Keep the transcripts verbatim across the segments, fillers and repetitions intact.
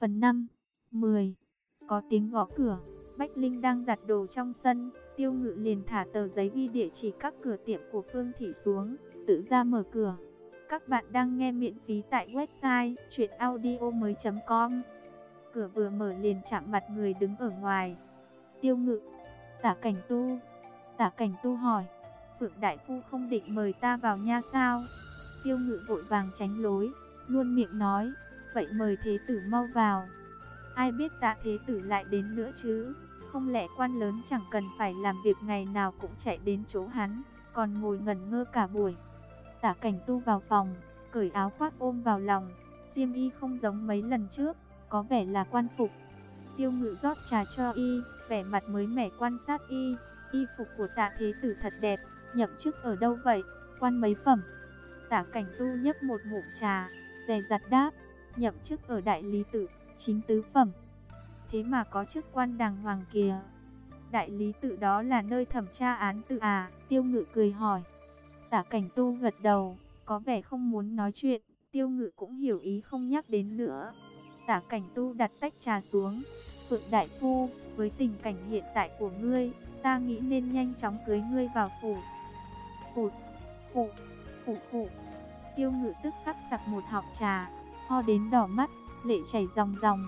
Phần năm, mười. Có tiếng gõ cửa. Bách Linh đang giặt đồ trong sân. Tiêu Ngự liền thả tờ giấy ghi địa chỉ các cửa tiệm của Phương Thị xuống, tự ra mở cửa. Các bạn đang nghe miễn phí tại website truyện audio mới chấm com. Cửa vừa mở liền chạm mặt người đứng ở ngoài. Tiêu Ngự. Tả Cảnh Tu. Tả Cảnh Tu hỏi, Phượng đại phu không định mời ta vào nha sao? Tiêu Ngự vội vàng tránh lối, luôn miệng nói, vậy mời thế tử mau vào. Ai biết Tạ thế tử lại đến nữa chứ? Không lẽ quan lớn chẳng cần phải làm việc ngày nào cũng chạy đến chỗ hắn, còn ngồi ngẩn ngơ cả buổi. Tả Cảnh Tu vào phòng, cởi áo khoác ôm vào lòng, xiêm y không giống mấy lần trước, có vẻ là quan phục. Tiêu Ngự rót trà cho y, vẻ mặt mới mẻ quan sát y. Y phục của Tạ thế tử thật đẹp, nhậm chức ở đâu vậy, quan mấy phẩm? Tả Cảnh Tu nhấp một ngụm trà, dè dặt đáp, nhậm chức ở đại lý tự, chính tứ phẩm. Thế mà có chức quan đàng hoàng kìa. Đại lý tự đó là nơi thẩm tra án tự à? Tiêu Ngự cười hỏi. Tả Cảnh Tu gật đầu, có vẻ không muốn nói chuyện. Tiêu Ngự cũng hiểu ý không nhắc đến nữa. Tả Cảnh Tu đặt tách trà xuống. Phượng đại phu, với tình cảnh hiện tại của ngươi, ta nghĩ nên nhanh chóng cưới ngươi vào phủ. Phụt, phụ, phụ phụ. Tiêu Ngự tức khắc sặc một họng trà, ho đến đỏ mắt, lệ chảy ròng ròng.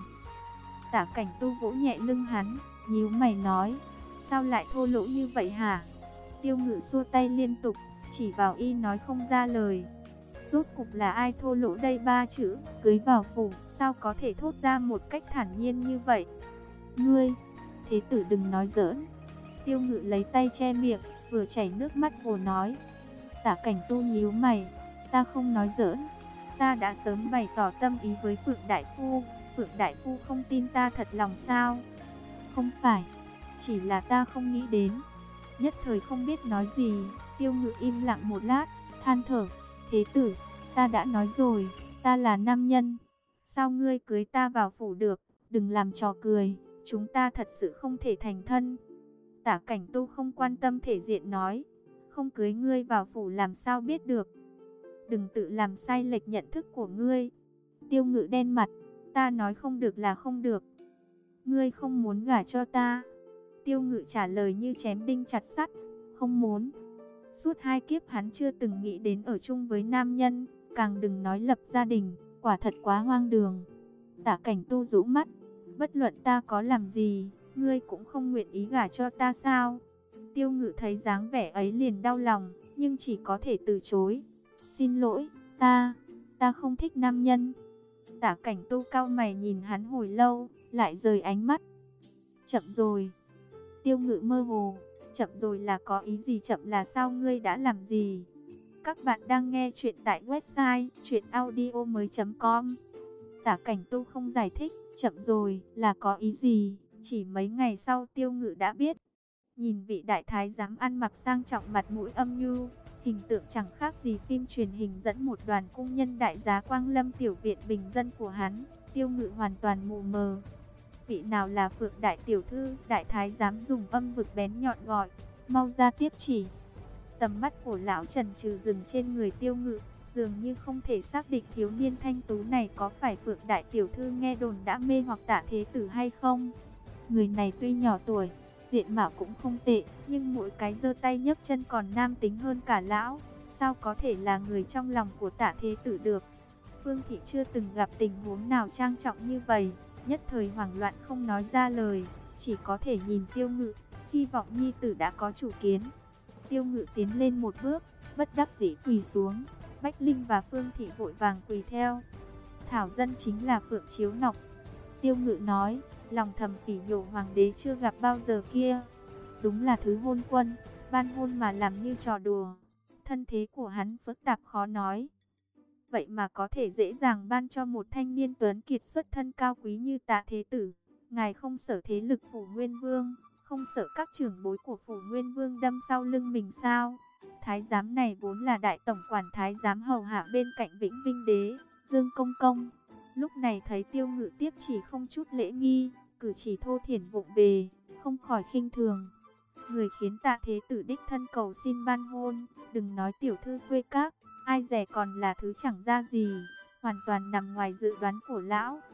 Tả Cảnh Tu vỗ nhẹ lưng hắn, nhíu mày nói, sao lại thô lỗ như vậy hả? Tiêu Ngự xua tay liên tục, chỉ vào y nói không ra lời. Rốt cục là ai thô lỗ đây? Ba chữ cưới vào phủ, sao có thể thốt ra một cách thản nhiên như vậy? Ngươi, thế tử đừng nói giỡn. Tiêu Ngự lấy tay che miệng, vừa chảy nước mắt vừa nói. Tả Cảnh Tu nhíu mày, ta không nói giỡn, ta đã sớm bày tỏ tâm ý với Phượng đại phu. Phượng đại phu không tin ta thật lòng sao? Không phải, chỉ là ta không nghĩ đến. Nhất thời không biết nói gì. Tiêu Ngự im lặng một lát, than thở, thế tử, ta đã nói rồi, ta là nam nhân, sao ngươi cưới ta vào phủ được? Đừng làm trò cười, chúng ta thật sự không thể thành thân. Tả Cảnh Tu không quan tâm thể diện nói, không cưới ngươi vào phủ làm sao biết được? Đừng tự làm sai lệch nhận thức của ngươi. Tiêu Ngự đen mặt, ta nói không được là không được. Ngươi không muốn gả cho ta? Tiêu Ngự trả lời như chém đinh chặt sắt, không muốn. Suốt hai kiếp hắn chưa từng nghĩ đến ở chung với nam nhân, càng đừng nói lập gia đình, quả thật quá hoang đường. Tả Cảnh Tu rũ mắt, bất luận ta có làm gì, ngươi cũng không nguyện ý gả cho ta sao? Tiêu Ngự thấy dáng vẻ ấy liền đau lòng, nhưng chỉ có thể từ chối. Xin lỗi, ta, ta không thích nam nhân. Tả Cảnh Tu cau mày nhìn hắn hồi lâu, lại rời ánh mắt. Chậm rồi. Tiêu Ngự mơ hồ, chậm rồi là có ý gì? Chậm là sao? Ngươi đã làm gì? Các bạn đang nghe chuyện tại website truyện audio mới chấm com. Tả Cảnh Tu không giải thích, chậm rồi là có ý gì? Chỉ mấy ngày sau Tiêu Ngự đã biết. Nhìn vị đại thái giám ăn mặc sang trọng, mặt mũi âm nhu, hình tượng chẳng khác gì phim truyền hình dẫn một đoàn cung nhân đại giá quang lâm tiểu viện bình dân của hắn, Tiêu Ngự hoàn toàn mù mờ. Vị nào là Phượng đại tiểu thư? Đại thái giám dùng âm vực bén nhọn gọi, mau ra tiếp chỉ. Tầm mắt của lão trần trừ dừng trên người Tiêu Ngự, dường như không thể xác định thiếu niên thanh tú này có phải Phượng đại tiểu thư nghe đồn đã mê hoặc Tạ thế tử hay không. Người này tuy nhỏ tuổi, diện mạo cũng không tệ, nhưng mỗi cái giơ tay nhấc chân còn nam tính hơn cả lão. Sao có thể là người trong lòng của Tạ thế tử được? Phương Thị chưa từng gặp tình huống nào trang trọng như vậy, nhất thời hoảng loạn không nói ra lời, chỉ có thể nhìn Tiêu Ngự, hy vọng nhi tử đã có chủ kiến. Tiêu Ngự tiến lên một bước, bất đắc dĩ quỳ xuống. Bách Linh và Phương Thị vội vàng quỳ theo. Thảo dân chính là Phượng Chiếu Ngọc. Tiêu Ngự nói, lòng thầm phỉ nhổ hoàng đế chưa gặp bao giờ kia. Đúng là thứ hôn quân, ban hôn mà làm như trò đùa. Thân thế của hắn phức tạp khó nói, vậy mà có thể dễ dàng ban cho một thanh niên tuấn kiệt xuất thân cao quý như Tạ thế tử. Ngài không sợ thế lực phủ Nguyên Vương, không sợ các trưởng bối của phủ Nguyên Vương đâm sau lưng mình sao? Thái giám này vốn là đại tổng quản thái giám hầu hạ bên cạnh Vĩnh Vinh đế, Dương Công Công. Lúc này thấy Tiêu Ngự tiếp chỉ không chút lễ nghi, cử chỉ thô thiển vụng về, không khỏi khinh thường. Người khiến Tạ thế tử đích thân cầu xin ban hôn, đừng nói tiểu thư quê các, ai dè còn là thứ chẳng ra gì, hoàn toàn nằm ngoài dự đoán của lão.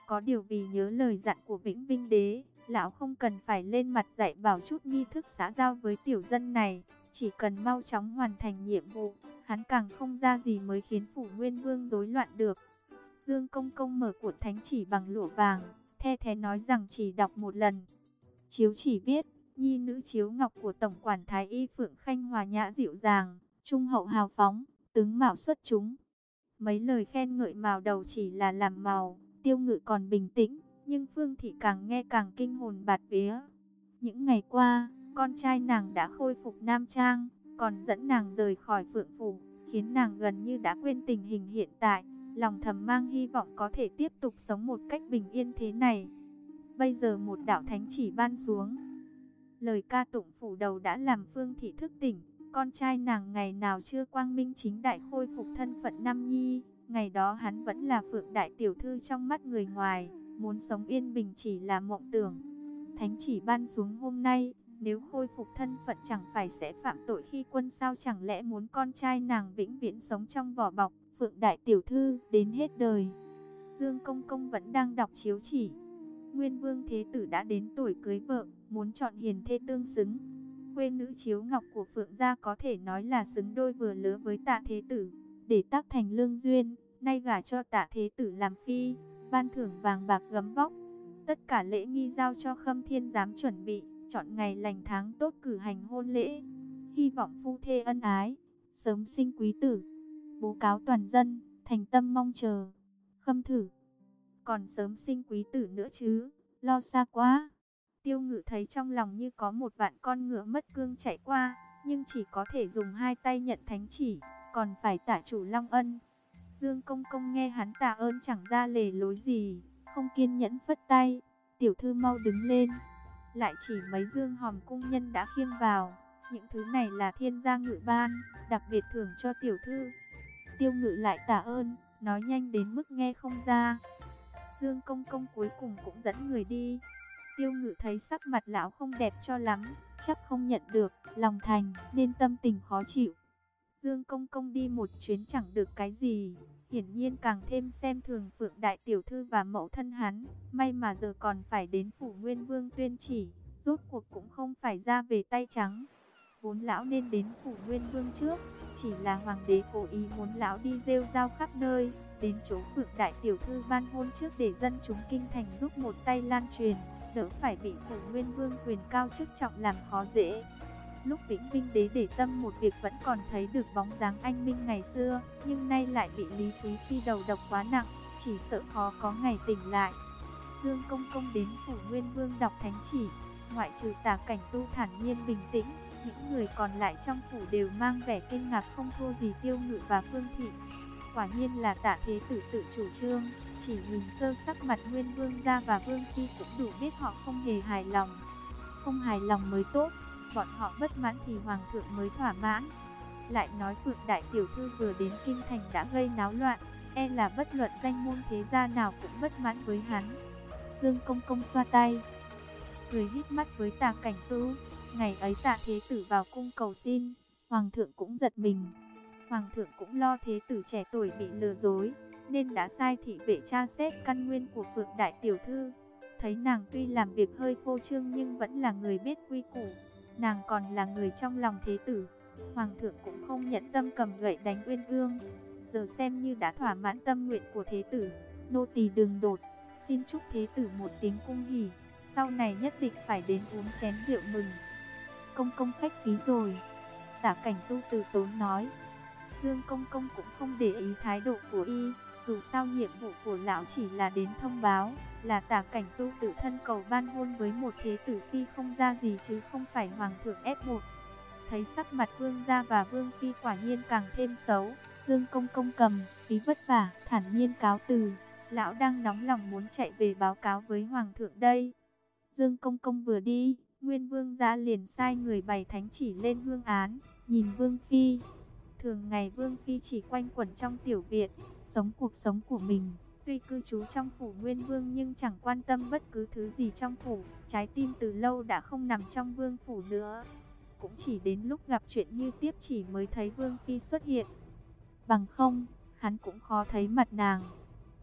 Có điều vì nhớ lời dặn của Vĩnh Vinh Đế, lão không cần phải lên mặt dạy bảo chút nghi thức xã giao với tiểu dân này, chỉ cần mau chóng hoàn thành nhiệm vụ, hắn càng không ra gì mới khiến phủ Nguyên Vương rối loạn được. Dương Công Công mở cuộn thánh chỉ bằng lụa vàng, the thé nói rằng chỉ đọc một lần. Chiếu chỉ viết, nhi nữ Chiếu Ngọc của Tổng quản Thái Y Phượng Khanh hòa nhã dịu dàng, trung hậu hào phóng, tướng mạo xuất chúng. Mấy lời khen ngợi màu đầu chỉ là làm màu, Tiêu Ngự còn bình tĩnh, nhưng Phương Thị càng nghe càng kinh hồn bạt vía. Những ngày qua, con trai nàng đã khôi phục nam trang, còn dẫn nàng rời khỏi Phượng Phủ, khiến nàng gần như đã quên tình hình hiện tại, lòng thầm mang hy vọng có thể tiếp tục sống một cách bình yên thế này. Bây giờ một đạo thánh chỉ ban xuống, lời ca tụng phủ đầu đã làm Phương Thị thức tỉnh. Con trai nàng ngày nào chưa quang minh chính đại khôi phục thân phận nam nhi, ngày đó hắn vẫn là Phượng đại tiểu thư trong mắt người ngoài, muốn sống yên bình chỉ là mộng tưởng. Thánh chỉ ban xuống hôm nay, nếu khôi phục thân phận chẳng phải sẽ phạm tội khi quân sao, chẳng lẽ muốn con trai nàng vĩnh viễn sống trong vỏ bọc Phượng đại tiểu thư đến hết đời. Dương Công Công vẫn đang đọc chiếu chỉ. Nguyên Vương Thế Tử đã đến tuổi cưới vợ, muốn chọn hiền thê tương xứng. Khuê nữ Chiếu Ngọc của Phượng gia có thể nói là xứng đôi vừa lứa với Tạ Thế Tử, để tác thành lương duyên, nay gả cho Tạ Thế Tử làm phi, ban thưởng vàng bạc gấm vóc. Tất cả lễ nghi giao cho Khâm Thiên giám chuẩn bị, chọn ngày lành tháng tốt cử hành hôn lễ. Hy vọng phu thê ân ái, sớm sinh quý tử. Bố cáo toàn dân, thành tâm mong chờ. Khâm thử, còn sớm sinh quý tử nữa chứ, lo xa quá. Tiêu Ngự thấy trong lòng như có một vạn con ngựa mất cương chạy qua, nhưng chỉ có thể dùng hai tay nhận thánh chỉ, còn phải tạ chủ long ân. Dương Công Công nghe hắn tạ ơn chẳng ra lề lối gì, không kiên nhẫn phất tay, tiểu thư mau đứng lên. Lại chỉ mấy dương hòm cung nhân đã khiêng vào, những thứ này là thiên gia ngự ban, đặc biệt thưởng cho tiểu thư. Tiêu Ngự lại tạ ơn, nói nhanh đến mức nghe không ra. Dương Công Công cuối cùng cũng dẫn người đi. Tiêu Ngự thấy sắc mặt lão không đẹp cho lắm, chắc không nhận được lòng thành nên tâm tình khó chịu. Dương Công Công đi một chuyến chẳng được cái gì, hiển nhiên càng thêm xem thường Phượng đại tiểu thư và mẫu thân hắn. May mà giờ còn phải đến phủ Nguyên Vương tuyên chỉ, rốt cuộc cũng không phải ra về tay trắng. Vốn lão nên đến phủ Nguyên Vương trước, chỉ là hoàng đế cố ý muốn lão đi rêu rao khắp nơi, đến chỗ Phượng đại tiểu thư ban hôn trước để dân chúng kinh thành giúp một tay lan truyền, đỡ phải bị phủ Nguyên Vương quyền cao chức trọng làm khó dễ. Lúc Vĩnh Vinh Đế để tâm một việc vẫn còn thấy được bóng dáng anh minh ngày xưa, nhưng nay lại bị Lý Quý Phi đầu độc quá nặng, chỉ sợ khó có ngày tỉnh lại. Dương Công Công đến phủ Nguyên Vương đọc thánh chỉ, ngoại trừ Tả Cảnh Tu thản nhiên bình tĩnh, những người còn lại trong phủ đều mang vẻ kinh ngạc không thua gì Tiêu Ngự và Phương Thị. Quả nhiên là Tạ Thế Tử tự chủ trương, chỉ nhìn sơ sắc mặt Nguyên Vương gia và Vương Phi cũng đủ biết họ không hề hài lòng. Không hài lòng mới tốt, bọn họ bất mãn thì Hoàng thượng mới thỏa mãn. Lại nói Phượng đại tiểu thư vừa đến kinh thành đã gây náo loạn, e là bất luận danh môn thế gia nào cũng bất mãn với hắn. Dương Công Công xoa tay, cười híp mắt với Tả Cảnh Tu. Ngày ấy Tạ Thế Tử vào cung cầu xin, Hoàng thượng cũng giật mình. Hoàng thượng cũng lo Thế Tử trẻ tuổi bị lừa dối, nên đã sai thị vệ tra xét căn nguyên của Phượng đại tiểu thư. Thấy nàng tuy làm việc hơi phô trương nhưng vẫn là người biết quy củ, nàng còn là người trong lòng Thế Tử. Hoàng thượng cũng không nhẫn tâm cầm gậy đánh Uyên Ương, giờ xem như đã thỏa mãn tâm nguyện của Thế Tử. Nô tỳ đường đột, xin chúc Thế Tử một tiếng cung hỉ, sau này nhất định phải đến uống chén rượu mừng. Công công khách khí rồi, Tả Cảnh Tu từ tốn nói. Dương Công Công cũng không để ý thái độ của y, dù sao nhiệm vụ của lão chỉ là đến thông báo, là Tả Cảnh Tu tự thân cầu ban hôn với một thế tử phi không ra gì chứ không phải Hoàng thượng ép buộc. Thấy sắc mặt Vương gia và Vương Phi quả nhiên càng thêm xấu, Dương Công Công cầm phí vất vả, thản nhiên cáo từ. Lão đang nóng lòng muốn chạy về báo cáo với Hoàng thượng đây. Dương Công Công vừa đi, Nguyên Vương gia liền sai người bày thánh chỉ lên hương án, nhìn Vương Phi. Thường ngày Vương Phi chỉ quanh quẩn trong tiểu viện, sống cuộc sống của mình. Tuy cư trú trong phủ Nguyên Vương nhưng chẳng quan tâm bất cứ thứ gì trong phủ. Trái tim từ lâu đã không nằm trong Vương phủ nữa. Cũng chỉ đến lúc gặp chuyện như tiếp chỉ mới thấy Vương Phi xuất hiện. Bằng không, hắn cũng khó thấy mặt nàng.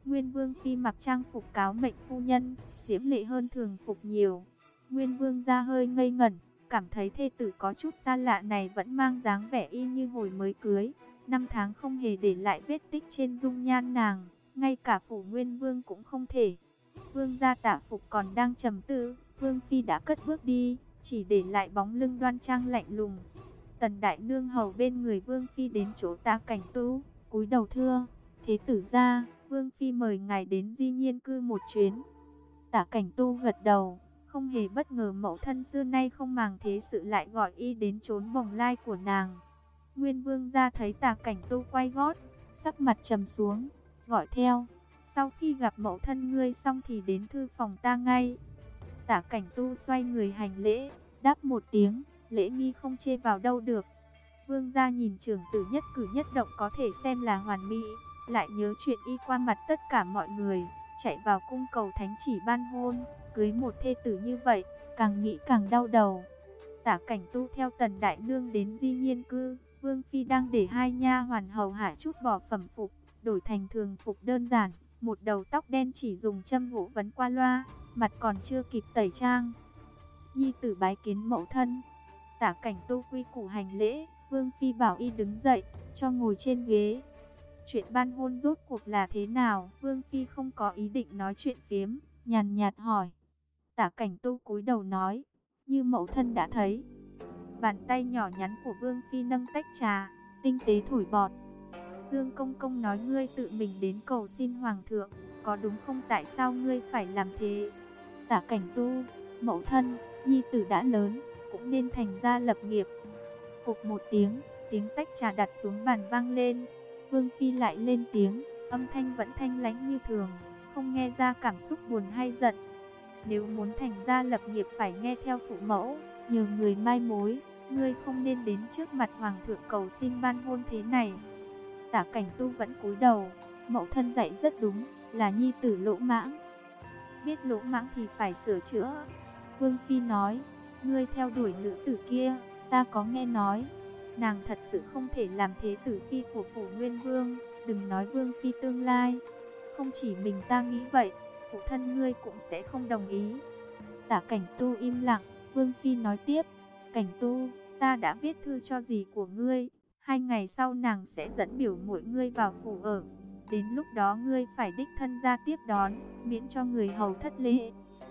Nguyên Vương Phi mặc trang phục cáo mệnh phu nhân, diễm lệ hơn thường phục nhiều. Nguyên Vương gia hơi ngây ngẩn, cảm thấy thê tử có chút xa lạ này vẫn mang dáng vẻ y như hồi mới cưới. Năm tháng không hề để lại vết tích trên dung nhan nàng, ngay cả phủ Nguyên Vương cũng không thể. Vương gia Tạ Phục còn đang trầm tư, Vương Phi đã cất bước đi, chỉ để lại bóng lưng đoan trang lạnh lùng. Tần Đại Nương hầu bên người Vương Phi đến chỗ Tạ Cảnh Tu, cúi đầu thưa, thế tử gia, Vương Phi mời ngài đến Di Nhiên Cư một chuyến. Tạ Cảnh Tu gật đầu, không hề bất ngờ mẫu thân xưa nay không màng thế sự lại gọi y đến trốn bồng lai của nàng. Nguyên Vương gia thấy Tạ Cảnh Tu quay gót, sắc mặt trầm xuống, gọi theo, sau khi gặp mẫu thân ngươi xong thì đến thư phòng ta ngay. Tạ Cảnh Tu xoay người hành lễ, đáp một tiếng, lễ nghi không chê vào đâu được. Vương gia nhìn trưởng tử nhất cử nhất động có thể xem là hoàn mỹ, lại nhớ chuyện y qua mặt tất cả mọi người, chạy vào cung cầu thánh chỉ ban hôn, cưới một thê tử như vậy, càng nghĩ càng đau đầu. Tạ Cảnh Tu theo Tần Đại Nương đến Di Nhiên Cư, Vương Phi đang để hai nha hoàn hầu hạ chút bỏ phẩm phục, đổi thành thường phục đơn giản, một đầu tóc đen chỉ dùng châm gỗ vấn qua loa, mặt còn chưa kịp tẩy trang. Nhi tử bái kiến mẫu thân. Tạ Cảnh Tu quy củ hành lễ, Vương Phi bảo y đứng dậy, cho ngồi trên ghế. Chuyện ban hôn rốt cuộc là thế nào? Vương Phi không có ý định nói chuyện phiếm, nhàn nhạt hỏi. Tạ Cảnh Tu cúi đầu nói, như mẫu thân đã thấy. Bàn tay nhỏ nhắn của Vương Phi nâng tách trà, tinh tế thổi bọt. Dương Công Công nói ngươi tự mình đến cầu xin Hoàng thượng, có đúng không? Tại sao ngươi phải làm thế? Tạ Cảnh Tu, mẫu thân, nhi tử đã lớn, cũng nên thành gia lập nghiệp. Cục một tiếng, tiếng tách trà đặt xuống bàn vang lên. Vương Phi lại lên tiếng, âm thanh vẫn thanh lãnh như thường, không nghe ra cảm xúc buồn hay giận. Nếu muốn thành gia lập nghiệp phải nghe theo phụ mẫu, nhờ người mai mối, ngươi không nên đến trước mặt Hoàng thượng cầu xin ban hôn thế này. Tạ Cảnh Tu vẫn cúi đầu, mẫu thân dạy rất đúng, là nhi tử lỗ mãng. Biết lỗ mãng thì phải sửa chữa. Vương Phi nói, ngươi theo đuổi nữ tử kia, ta có nghe nói. Nàng thật sự không thể làm thế tử phi của phủ Nguyên Vương, đừng nói Vương Phi tương lai. Không chỉ mình ta nghĩ vậy, phụ thân ngươi cũng sẽ không đồng ý. Tạ Cảnh Tu im lặng, Vương Phi nói tiếp, Cảnh Tu, ta đã viết thư cho dì của ngươi, hai ngày sau nàng sẽ dẫn biểu muội ngươi vào phủ ở. Đến lúc đó ngươi phải đích thân ra tiếp đón, miễn cho người hầu thất lễ.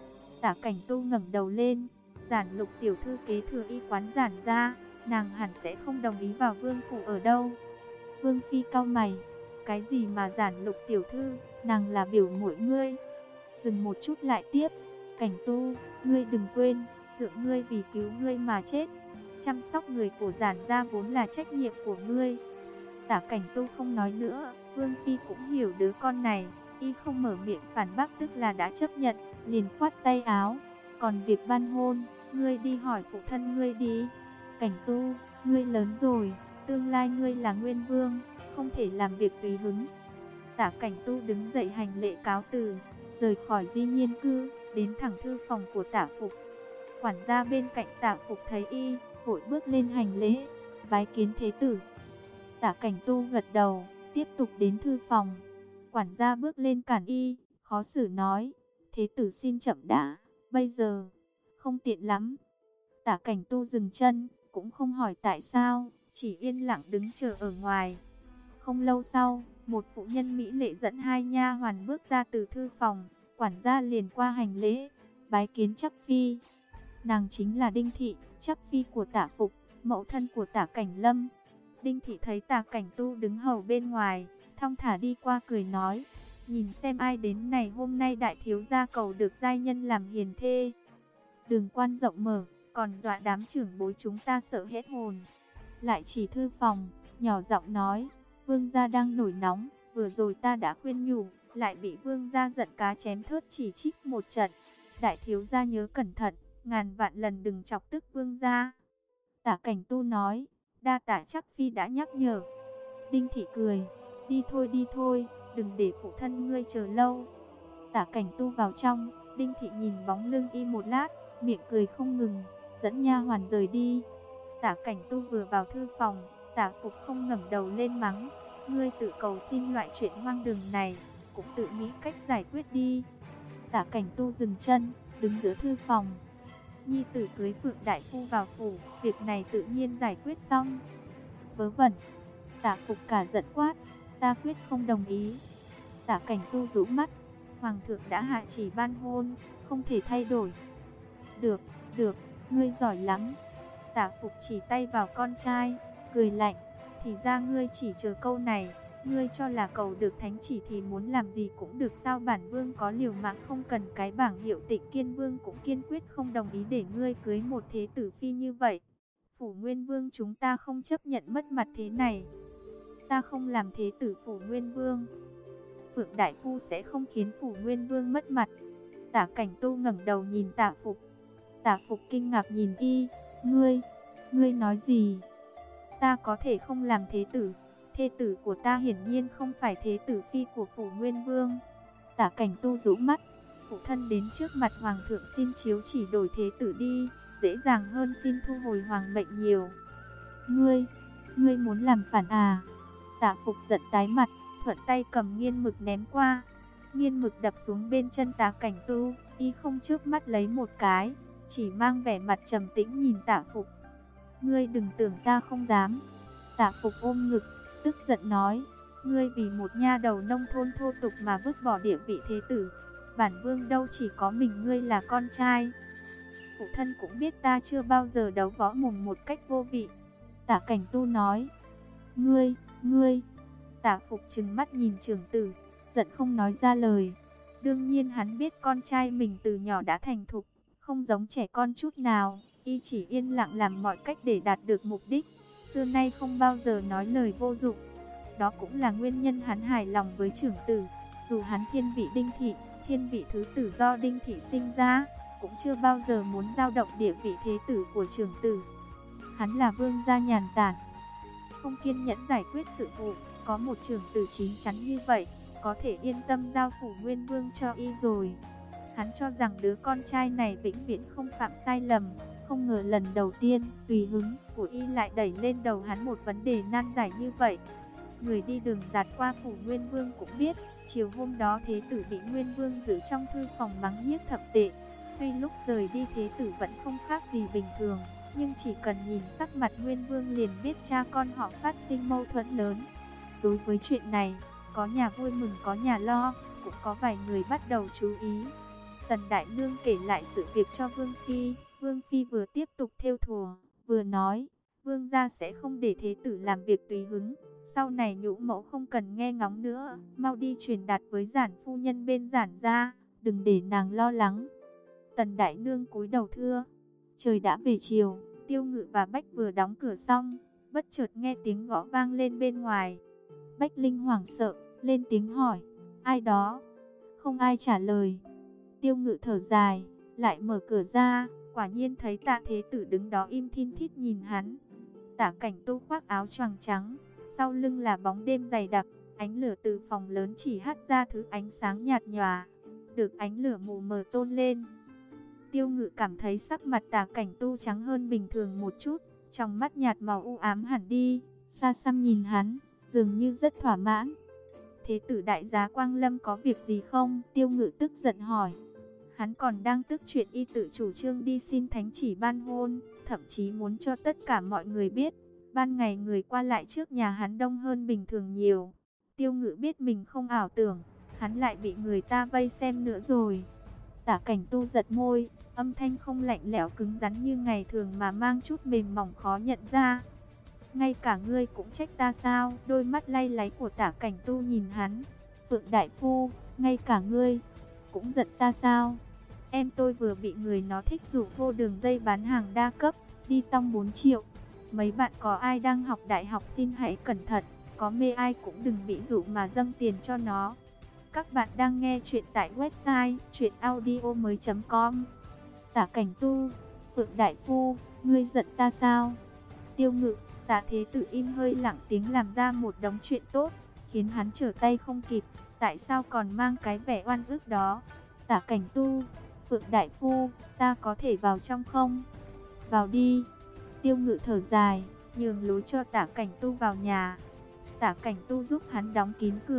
Tạ Cảnh Tu ngẩng đầu lên, Giản Lục tiểu thư kế thừa y quán Giản gia, nàng hẳn sẽ không đồng ý vào vương phủ ở đâu. Vương Phi cau mày, cái gì mà Giản Lục tiểu thư, nàng là biểu muội ngươi. Dừng một chút lại tiếp, Cảnh Tu, ngươi đừng quên, dượng ngươi vì cứu ngươi mà chết, chăm sóc người của Giản gia vốn là trách nhiệm của ngươi. Tạ Cảnh Tu không nói nữa, Vương Phi cũng hiểu đứa con này, y không mở miệng phản bác tức là đã chấp nhận, liền khoát tay áo. Còn việc ban hôn, ngươi đi hỏi phụ thân ngươi đi. Cảnh Tu, ngươi lớn rồi, tương lai ngươi là Nguyên Vương, không thể làm việc tùy hứng. Tạ Cảnh Tu đứng dậy hành lễ cáo từ, rời khỏi Di Nhiên Cư, đến thẳng thư phòng của Tạ Phục. Quản gia bên cạnh Tạ Phục thấy y, vội bước lên hành lễ, bái kiến thế tử. Tạ Cảnh Tu gật đầu, tiếp tục đến thư phòng. Quản gia bước lên cản y, khó xử nói, thế tử xin chậm đã, bây giờ không tiện lắm. Tạ Cảnh Tu dừng chân, cũng không hỏi tại sao, chỉ yên lặng đứng chờ ở ngoài. Không lâu sau, một phụ nhân mỹ lệ dẫn hai nha hoàn bước ra từ thư phòng, quản gia liền qua hành lễ, bái kiến Trắc Phi. Nàng chính là Đinh Thị, Trắc Phi của Tạ Phục, mẫu thân của Tạ Cảnh Lâm. Đinh Thị thấy Tạ Cảnh Tu đứng hầu bên ngoài, thong thả đi qua cười nói, nhìn xem ai đến này, hôm nay đại thiếu gia cầu được giai nhân làm hiền thê. Đường quan rộng mở, còn dọa đám trưởng bối chúng ta sợ hết hồn. Lại chỉ thư phòng, nhỏ giọng nói, vương gia đang nổi nóng, vừa rồi ta đã khuyên nhủ, lại bị vương gia giận cá chém thớt chỉ trích một trận. Đại thiếu gia nhớ cẩn thận, ngàn vạn lần đừng chọc tức vương gia. Tạ Cảnh Tu nói, đa tạ Trắc Phi đã nhắc nhở. Đinh Thị cười, đi thôi đi thôi, đừng để phụ thân ngươi chờ lâu. Tạ Cảnh Tu vào trong, Đinh Thị nhìn bóng lưng y một lát, miệng cười không ngừng, dẫn nha hoàn rời đi. Tạ Cảnh Tu vừa vào thư phòng, Tạ Phục không ngẩng đầu lên mắng, ngươi tự cầu xin loại chuyện hoang đường này, cũng tự nghĩ cách giải quyết đi. Tả Cảnh Tu dừng chân, đứng giữa thư phòng. Nhi tử cưới Phượng đại phu vào phủ, việc này tự nhiên giải quyết xong. Vớ vẩn. Tả Phục cả giận quát, ta quyết không đồng ý. Tả Cảnh Tu rũ mắt, hoàng thượng đã hạ chỉ ban hôn, không thể thay đổi. Được, được, ngươi giỏi lắm. Tả Phục chỉ tay vào con trai, cười lạnh, thì ra ngươi chỉ chờ câu này. Ngươi cho là cầu được thánh chỉ thì muốn làm gì cũng được sao? Bản vương có liều mạng không cần cái bảng hiệu Tịnh Kiên Vương cũng kiên quyết không đồng ý để ngươi cưới một thế tử phi như vậy. Phủ Nguyên Vương chúng ta không chấp nhận mất mặt thế này. Ta không làm thế tử Phủ Nguyên Vương. Phượng đại phu sẽ không khiến Phủ Nguyên Vương mất mặt. Tả Cảnh Tu ngẩng đầu nhìn Tả Phục. Tả Phục kinh ngạc nhìn y, ngươi, ngươi nói gì? Ta có thể không làm thế tử? Thê tử của ta hiển nhiên không phải thế tử phi của Phủ Nguyên Vương. Tả Cảnh Tu rũ mắt, phụ thân đến trước mặt hoàng thượng xin chiếu chỉ đổi thế tử đi, dễ dàng hơn xin thu hồi hoàng mệnh nhiều. Ngươi, ngươi muốn làm phản à? Tả Phục giận tái mặt, thuận tay cầm nghiên mực ném qua. Nghiên mực đập xuống bên chân Tả Cảnh Tu, y không chớp mắt lấy một cái, chỉ mang vẻ mặt trầm tĩnh nhìn Tả Phục. Ngươi đừng tưởng ta không dám. Tả Phục ôm ngực, tức giận nói, ngươi vì một nha đầu nông thôn thô tục mà vứt bỏ địa vị thế tử. Bản vương đâu chỉ có mình ngươi là con trai. Phụ thân cũng biết ta chưa bao giờ đấu võ mồm một cách vô vị. Tả Cảnh Tu nói, ngươi, ngươi. Tả Phục trừng mắt nhìn trưởng tử, giận không nói ra lời. Đương nhiên hắn biết con trai mình từ nhỏ đã thành thục, không giống trẻ con chút nào. Y chỉ yên lặng làm mọi cách để đạt được mục đích, xưa nay không bao giờ nói lời vô dụng. Đó cũng là nguyên nhân hắn hài lòng với trưởng tử. Dù hắn thiên vị Đinh Thị, thiên vị thứ tử do Đinh Thị sinh ra, cũng chưa bao giờ muốn dao động địa vị thế tử của trưởng tử. Hắn là vương gia nhàn tản, không kiên nhẫn giải quyết sự vụ. Có một trưởng tử chín chắn như vậy, có thể yên tâm giao Phủ Nguyên Vương cho y rồi. Hắn cho rằng đứa con trai này vĩnh viễn không phạm sai lầm. Không ngờ lần đầu tiên, tùy hứng của y lại đẩy lên đầu hắn một vấn đề nan giải như vậy. Người đi đường dạt qua Phủ Nguyên Vương cũng biết, chiều hôm đó thế tử bị Nguyên Vương giữ trong thư phòng mắng nhiếc thậm tệ. Tuy lúc rời đi thế tử vẫn không khác gì bình thường, nhưng chỉ cần nhìn sắc mặt Nguyên Vương liền biết cha con họ phát sinh mâu thuẫn lớn. Đối với chuyện này, có nhà vui mừng có nhà lo, cũng có vài người bắt đầu chú ý. Tần Đại Nương kể lại sự việc cho Vương Phi. Vương Phi vừa tiếp tục thêu thùa, vừa nói, vương gia sẽ không để thế tử làm việc tùy hứng. Sau này nhũ mẫu không cần nghe ngóng nữa, mau đi truyền đạt với giản phu nhân bên giản gia, đừng để nàng lo lắng. Tần Đại Nương cúi đầu thưa. Trời đã về chiều, Tiêu Ngự và Bách vừa đóng cửa xong, bất chợt nghe tiếng gõ vang lên bên ngoài. Bách Linh hoảng sợ, lên tiếng hỏi, ai đó? Không ai trả lời. Tiêu Ngự thở dài, lại mở cửa ra. Quả nhiên thấy Tạ thế tử đứng đó im thin thít nhìn hắn. Tả Cảnh Tu khoác áo choàng trắng, sau lưng là bóng đêm dày đặc, ánh lửa từ phòng lớn chỉ hắt ra thứ ánh sáng nhạt nhòa, được ánh lửa mù mờ tôn lên. Tiêu Ngự cảm thấy sắc mặt Tả Cảnh Tu trắng hơn bình thường một chút, trong mắt nhạt màu u ám hẳn đi, xa xăm nhìn hắn, dường như rất thỏa mãn. Thế tử đại giá Quang Lâm có việc gì không? Tiêu Ngự tức giận hỏi. Hắn còn đang tức chuyện y tự chủ trương đi xin thánh chỉ ban hôn, thậm chí muốn cho tất cả mọi người biết. Ban ngày người qua lại trước nhà hắn đông hơn bình thường nhiều. Tiêu Ngự biết mình không ảo tưởng, hắn lại bị người ta vây xem nữa rồi. Tả Cảnh Tu giật môi, âm thanh không lạnh lẽo cứng rắn như ngày thường mà mang chút mềm mỏng khó nhận ra. Ngay cả ngươi cũng trách ta sao? Đôi mắt lay láy của Tả Cảnh Tu nhìn hắn. Phượng đại phu, ngay cả ngươi cũng giận ta sao? Em tôi vừa bị người nó thích rủ vô đường dây bán hàng đa cấp, đi tong bốn triệu. Mấy bạn có ai đang học đại học xin hãy cẩn thận, có mê ai cũng đừng bị rủ mà dâng tiền cho nó. Các bạn đang nghe chuyện tại website truyện audio mới chấm com. Tả Cảnh Tu, Phượng đại phu, ngươi giận ta sao? Tiêu Ngự, Tả thế tử im hơi lặng tiếng làm ra một đống chuyện tốt, khiến hắn trở tay không kịp. Tại sao còn mang cái vẻ oan ức đó? Tả Cảnh Tu, Phượng đại phu, ta có thể vào trong không? Vào đi. Tiêu Ngự thở dài, nhường lối cho Tả Cảnh Tu vào nhà. Tả Cảnh Tu giúp hắn đóng kín cửa,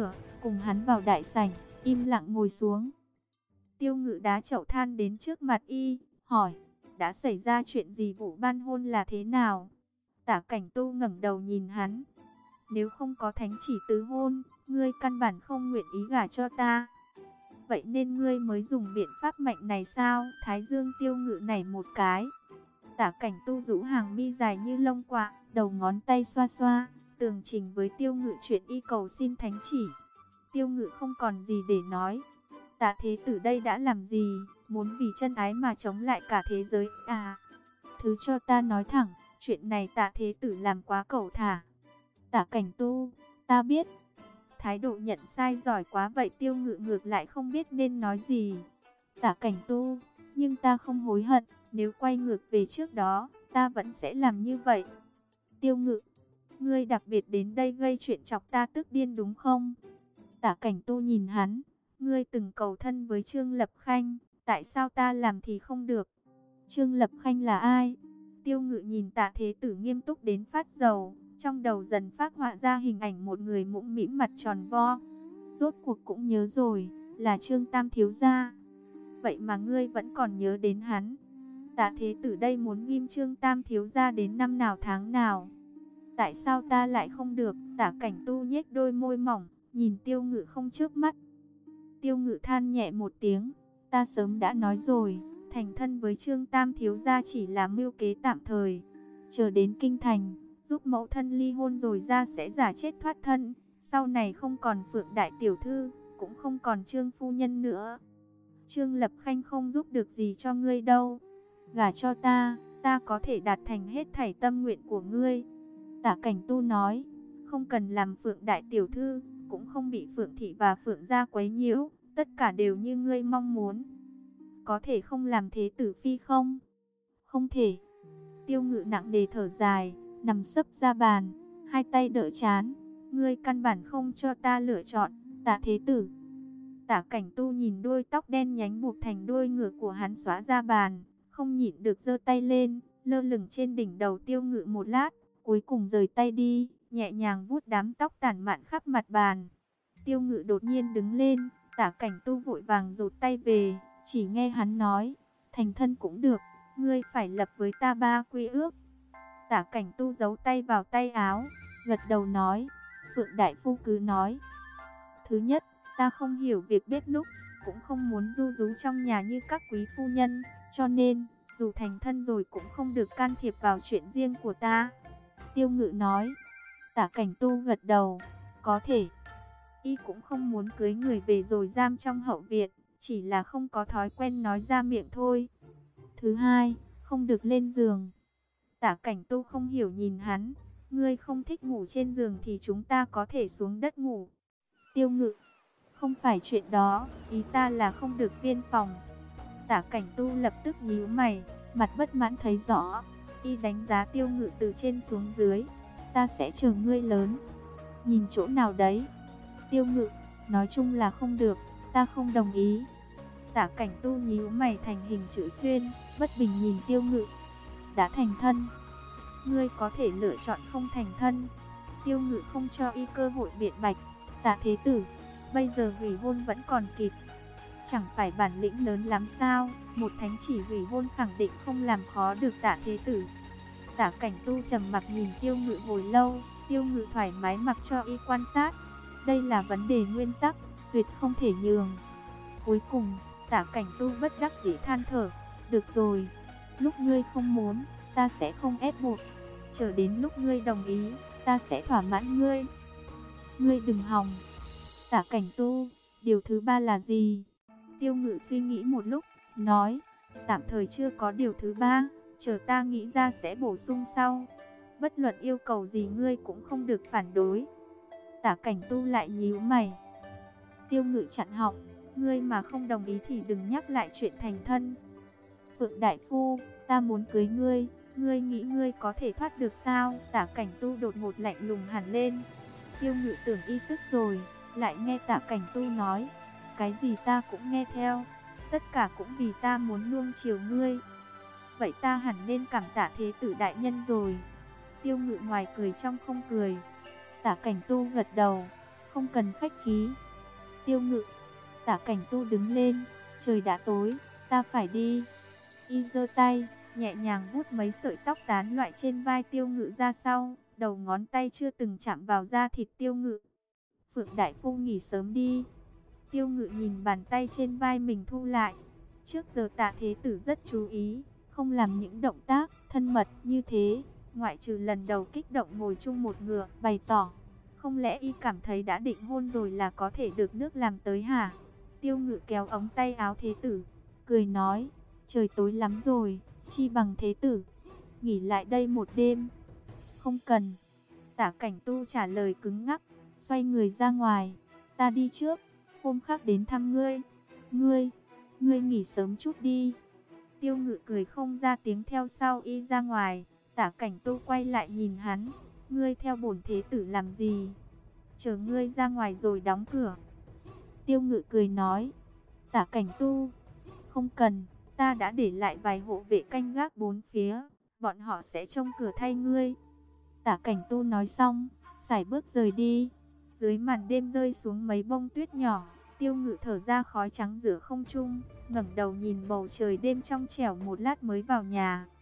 cùng hắn vào đại sảnh, im lặng ngồi xuống. Tiêu Ngự đá chậu than đến trước mặt y, hỏi, đã xảy ra chuyện gì, vụ ban hôn là thế nào? Tả Cảnh Tu ngẩng đầu nhìn hắn. Nếu không có thánh chỉ tứ hôn, ngươi căn bản không nguyện ý gả cho ta. Vậy nên ngươi mới dùng biện pháp mạnh này sao? Thái dương Tiêu Ngự nảy một cái. Tả Cảnh Tu rũ hàng mi dài như lông quạ, đầu ngón tay xoa xoa, tường trình với Tiêu Ngự chuyện y cầu xin thánh chỉ. Tiêu Ngự không còn gì để nói. Tạ thế tử đây đã làm gì? Muốn vì chân ái mà chống lại cả thế giới à? Thứ cho ta nói thẳng, chuyện này Tạ thế tử làm quá cẩu thả. Tả Cảnh Tu, ta biết. Thái độ nhận sai giỏi quá vậy. Tiêu Ngự ngược lại không biết nên nói gì. Tả Cảnh Tu, nhưng ta không hối hận. Nếu quay ngược về trước đó, ta vẫn sẽ làm như vậy. Tiêu Ngự, ngươi đặc biệt đến đây gây chuyện chọc ta tức điên đúng không? Tả Cảnh Tu nhìn hắn. Ngươi từng cầu thân với Trương Lập Khanh, tại sao ta làm thì không được? Trương Lập Khanh là ai? Tiêu Ngự nhìn Tạ thế tử nghiêm túc đến phát dầu, trong đầu dần phác họa ra hình ảnh một người mũm mĩm mặt tròn vo. Rốt cuộc cũng nhớ rồi, là Trương Tam thiếu gia. Vậy mà ngươi vẫn còn nhớ đến hắn. Tạ thế tử đây muốn ghim Trương Tam thiếu gia đến năm nào tháng nào? Tại sao ta lại không được? Tả Cảnh Tu nhếch đôi môi mỏng, nhìn Tiêu Ngự không chớp mắt. Tiêu Ngự than nhẹ một tiếng, ta sớm đã nói rồi, thành thân với Trương Tam thiếu gia chỉ là mưu kế tạm thời. Chờ đến kinh thành, giúp mẫu thân ly hôn rồi ra sẽ giả chết thoát thân. Sau này không còn Phượng đại tiểu thư, cũng không còn Trương phu nhân nữa. Trương Lập Khanh không giúp được gì cho ngươi đâu. Gả cho ta, ta có thể đạt thành hết thảy tâm nguyện của ngươi. Tả Cảnh Tu nói, không cần làm Phượng đại tiểu thư, cũng không bị Phượng thị và Phượng gia quấy nhiễu, tất cả đều như ngươi mong muốn. Có thể không làm thế tử phi không? Không thể. Tiêu Ngự nặng nề thở dài, nằm sấp ra bàn, hai tay đỡ trán. Ngươi căn bản không cho ta lựa chọn, Tạ thế tử. Tả Cảnh Tu nhìn đôi tóc đen nhánh buộc thành đuôi ngựa của hắn xóa ra bàn, không nhịn được giơ tay lên, lơ lửng trên đỉnh đầu Tiêu Ngự một lát, cuối cùng rời tay đi, nhẹ nhàng vuốt đám tóc tản mạn khắp mặt bàn. Tiêu Ngự đột nhiên đứng lên, Tả Cảnh Tu vội vàng rụt tay về, chỉ nghe hắn nói, thành thân cũng được, ngươi phải lập với ta ba quy ước. Tả Cảnh Tu giấu tay vào tay áo, gật đầu nói, Phượng đại phu cứ nói. Thứ nhất, ta không hiểu việc bếp núc, cũng không muốn ru rú trong nhà như các quý phu nhân, cho nên, dù thành thân rồi cũng không được can thiệp vào chuyện riêng của ta. Tiêu Ngự nói. Tả Cảnh Tu gật đầu, có thể. Y cũng không muốn cưới người về rồi giam trong hậu viện, chỉ là không có thói quen nói ra miệng thôi. Thứ hai, không được lên giường. Tả Cảnh Tu không hiểu nhìn hắn, ngươi không thích ngủ trên giường thì chúng ta có thể xuống đất ngủ. Tiêu Ngự, không phải chuyện đó, ý ta là không được viên phòng. Tả Cảnh Tu lập tức nhíu mày, mặt bất mãn thấy rõ. Y đánh giá Tiêu Ngự từ trên xuống dưới. Ta sẽ chờ ngươi lớn. Nhìn chỗ nào đấy? Tiêu Ngự, nói chung là không được, ta không đồng ý. Tả Cảnh Tu nhíu mày thành hình chữ xuyên, bất bình nhìn Tiêu Ngự. Đã thành thân, ngươi có thể lựa chọn không thành thân. Tiêu Ngự không cho y cơ hội biện bạch. Tả thế tử, bây giờ hủy hôn vẫn còn kịp. Chẳng phải bản lĩnh lớn lắm sao? Một thánh chỉ hủy hôn khẳng định không làm khó được Tả thế tử. Tả Cảnh Tu trầm mặc nhìn Tiêu Ngự hồi lâu. Tiêu Ngự thoải mái mặc cho y quan sát. Đây là vấn đề nguyên tắc, tuyệt không thể nhường. Cuối cùng, Tả Cảnh Tu bất đắc dĩ than thở. Được rồi, lúc ngươi không muốn, ta sẽ không ép buộc. Chờ đến lúc ngươi đồng ý, ta sẽ thỏa mãn ngươi. Ngươi đừng hòng. Tả Cảnh Tu, điều thứ ba là gì? Tiêu Ngự suy nghĩ một lúc, nói, tạm thời chưa có điều thứ ba, chờ ta nghĩ ra sẽ bổ sung sau. Bất luận yêu cầu gì ngươi cũng không được phản đối. Tả Cảnh Tu lại nhíu mày. Tiêu Ngự chặn họng, ngươi mà không đồng ý thì đừng nhắc lại chuyện thành thân. Phượng đại phu, ta muốn cưới ngươi, ngươi nghĩ ngươi có thể thoát được sao? Tả Cảnh Tu đột ngột lạnh lùng hẳn lên. Tiêu Ngự tưởng y tức rồi, lại nghe Tả Cảnh Tu nói, cái gì ta cũng nghe theo, tất cả cũng vì ta muốn nuông chiều ngươi. Vậy ta hẳn nên cảm tạ thế tử đại nhân rồi. Tiêu Ngự ngoài cười trong không cười. Tả Cảnh Tu gật đầu, không cần khách khí, Tiêu Ngự. Tả Cảnh Tu đứng lên, trời đã tối, ta phải đi. Y giơ tay, nhẹ nhàng vuốt mấy sợi tóc tán loại trên vai Tiêu Ngự ra sau, đầu ngón tay chưa từng chạm vào da thịt Tiêu Ngự. Phượng đại phu nghỉ sớm đi. Tiêu Ngự nhìn bàn tay trên vai mình thu lại. Trước giờ Tạ Thế Tử rất chú ý, không làm những động tác thân mật như thế, ngoại trừ lần đầu kích động ngồi chung một ngựa, bày tỏ. Không lẽ y cảm thấy đã định hôn rồi là có thể được nước làm tới hả? Tiêu Ngự kéo ống tay áo Thế Tử, cười nói, trời tối lắm rồi, chi bằng Thế Tử nghỉ lại đây một đêm. Không cần. Tả Cảnh Tu trả lời cứng ngắc, xoay người ra ngoài. Ta đi trước, hôm khác đến thăm ngươi. Ngươi, ngươi nghỉ sớm chút đi. Tiêu Ngự cười không ra tiếng theo sau y ra ngoài. Tả Cảnh Tu quay lại nhìn hắn, ngươi theo bổn Thế Tử làm gì? Chờ ngươi ra ngoài rồi đóng cửa. Tiêu Ngự cười nói, Tả Cảnh Tu, không cần, ta đã để lại vài hộ vệ canh gác bốn phía, bọn họ sẽ trông cửa thay ngươi. Tả Cảnh Tu nói xong, sải bước rời đi. Dưới màn đêm rơi xuống mấy bông tuyết nhỏ, Tiêu Ngự thở ra khói trắng giữa không trung, ngẩng đầu nhìn bầu trời đêm trong trẻo một lát mới vào nhà.